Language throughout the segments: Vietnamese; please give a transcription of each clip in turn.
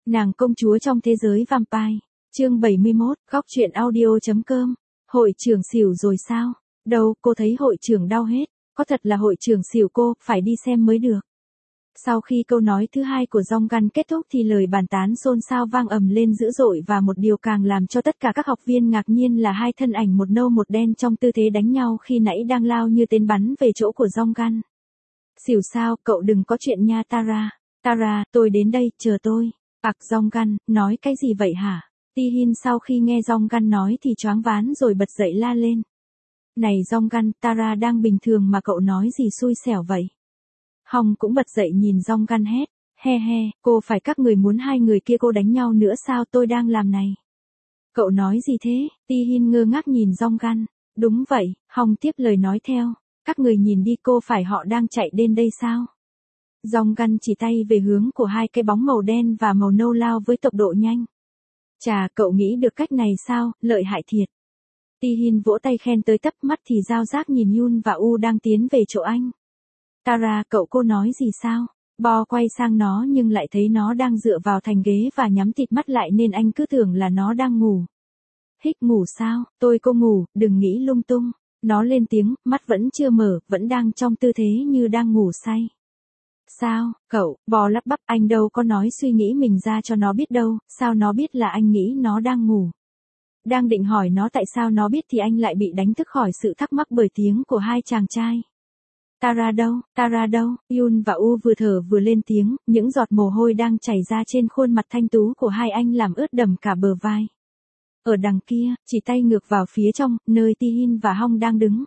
Nàng công chúa trong thế giới vampire. Chương 71, góc truyện audio.com. Hội trưởng xỉu rồi sao? Đâu, cô thấy hội trưởng đau hết. Có thật là hội trưởng xỉu cô, phải đi xem mới được. Sau khi câu nói thứ hai của Jong-gun kết thúc thì lời bàn tán xôn xao vang ầm lên dữ dội, và một điều càng làm cho tất cả các học viên ngạc nhiên là hai thân ảnh một nâu một đen trong tư thế đánh nhau khi nãy đang lao như tên bắn về chỗ của Jong-gun. Xỉu sao, cậu đừng có chuyện nha Tara. Tara, tôi đến đây, chờ tôi. Jong-gun, nói cái gì vậy hả? Ti-hin sau khi nghe Jong-gun nói thì choáng váng rồi bật dậy la lên. Này Jong-gun, Tara đang bình thường mà cậu nói gì xui xẻo vậy? Hong cũng bật dậy nhìn Jong-gun hét. He he, cô phải các người muốn hai người kia cô đánh nhau nữa sao, tôi đang làm này. Cậu nói gì thế? Ti-hin ngơ ngác nhìn Jong-gun. Đúng vậy, Hong tiếp lời nói theo. Các người nhìn đi, cô phải họ đang chạy đến đây sao? Jong-gun chỉ tay về hướng của hai cái bóng màu đen và màu nâu lao với tốc độ nhanh. Chà, cậu nghĩ được cách này sao, lợi hại thiệt. Ti-hin vỗ tay khen tới tấp, mắt thì dao giác nhìn Yun và U đang tiến về chỗ anh. Tara, cô nói gì sao? Bo quay sang nó nhưng lại thấy nó đang dựa vào thành ghế và nhắm tịt mắt lại nên anh cứ tưởng là nó đang ngủ. Hích ngủ sao? Cô ngủ, đừng nghĩ lung tung. Nó lên tiếng, mắt vẫn chưa mở, vẫn đang trong tư thế như đang ngủ say. Sao, cậu? Bo lắp bắp, anh đâu có nói suy nghĩ mình ra cho nó biết đâu, sao nó biết là anh nghĩ nó đang ngủ. Đang định hỏi nó tại sao nó biết thì anh lại bị đánh thức khỏi sự thắc mắc bởi tiếng của hai chàng trai. Tara đâu, Yun và U vừa thở vừa lên tiếng, những giọt mồ hôi đang chảy ra trên khuôn mặt thanh tú của hai anh làm ướt đẫm cả bờ vai. Ở đằng kia, chỉ tay ngược vào phía trong, nơi Ti-hin và Hong đang đứng.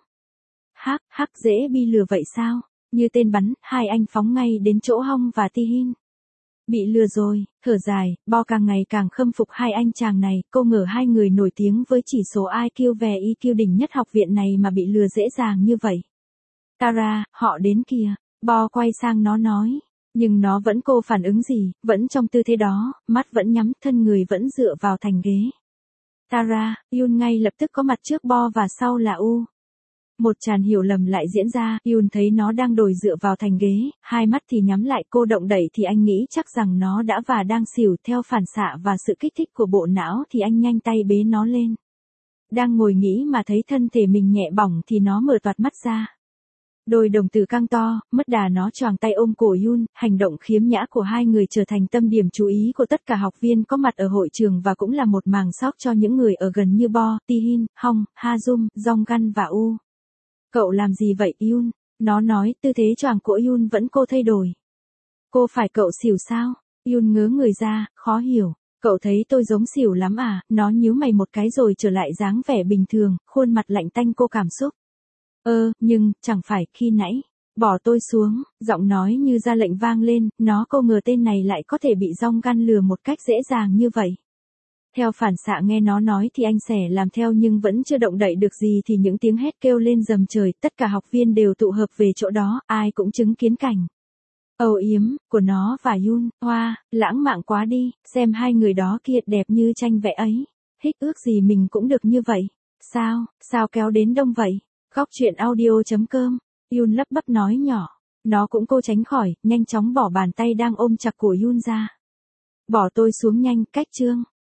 Hắc dễ bị lừa vậy sao? Như tên bắn, hai anh phóng ngay đến chỗ Hong và Ti-hin. Bị lừa rồi, thở dài, Bo càng ngày càng khâm phục hai anh chàng này, cô ngờ hai người nổi tiếng với chỉ số IQ về EQ đỉnh nhất học viện này mà bị lừa dễ dàng như vậy. Tara, họ đến kìa. Bo quay sang nó nói. Nhưng nó vẫn cô phản ứng gì, vẫn trong tư thế đó, mắt vẫn nhắm, thân người vẫn dựa vào thành ghế. Tara, Yun ngay lập tức có mặt trước Bo và sau là U. Một tràn hiểu lầm lại diễn ra, Yun thấy nó đang đồi dựa vào thành ghế, hai mắt thì nhắm lại, cô động đậy thì anh nghĩ chắc rằng nó đã và đang xỉu, theo phản xạ và sự kích thích của bộ não thì anh nhanh tay bế nó lên. Đang ngồi nghĩ mà thấy thân thể mình nhẹ bỏng thì nó mở toạt mắt ra. Đôi đồng tử căng to, mất đà nó choàng tay ôm cổ Yun, hành động khiếm nhã của hai người trở thành tâm điểm chú ý của tất cả học viên có mặt ở hội trường và cũng là một màng sóc cho những người ở gần như Bo, Ti-hin, Hong, Ha-jung, Jong-gun và U. Cậu làm gì vậy Yun? Nó nói, tư thế choàng cổ Yun vẫn cô thay đổi. Cô phải cậu xỉu sao? Yun ngớ người ra, khó hiểu. Cậu thấy tôi giống xỉu lắm à? Nó nhíu mày một cái rồi trở lại dáng vẻ bình thường, khuôn mặt lạnh tanh cô cảm xúc. Nhưng, chẳng phải khi nãy. Bỏ tôi xuống, giọng nói như ra lệnh vang lên, nó cô ngờ tên này lại có thể bị Jong-gun lừa một cách dễ dàng như vậy. Theo phản xạ nghe nó nói thì anh sẽ làm theo nhưng vẫn chưa động đậy được gì thì những tiếng hét kêu lên rầm trời, tất cả học viên đều tụ hợp về chỗ đó, ai cũng chứng kiến cảnh âu yếm của nó và Yun. Hoa, lãng mạn quá đi, xem hai người đó kia đẹp như tranh vẽ ấy. Hích ước gì mình cũng được như vậy. Sao kéo đến đông vậy? Góc truyện audio.com. Yun lắp bắp nói nhỏ. Nó cũng cố tránh khỏi, nhanh chóng bỏ bàn tay đang ôm chặt của Yun ra. Bỏ tôi xuống nhanh, cách chương.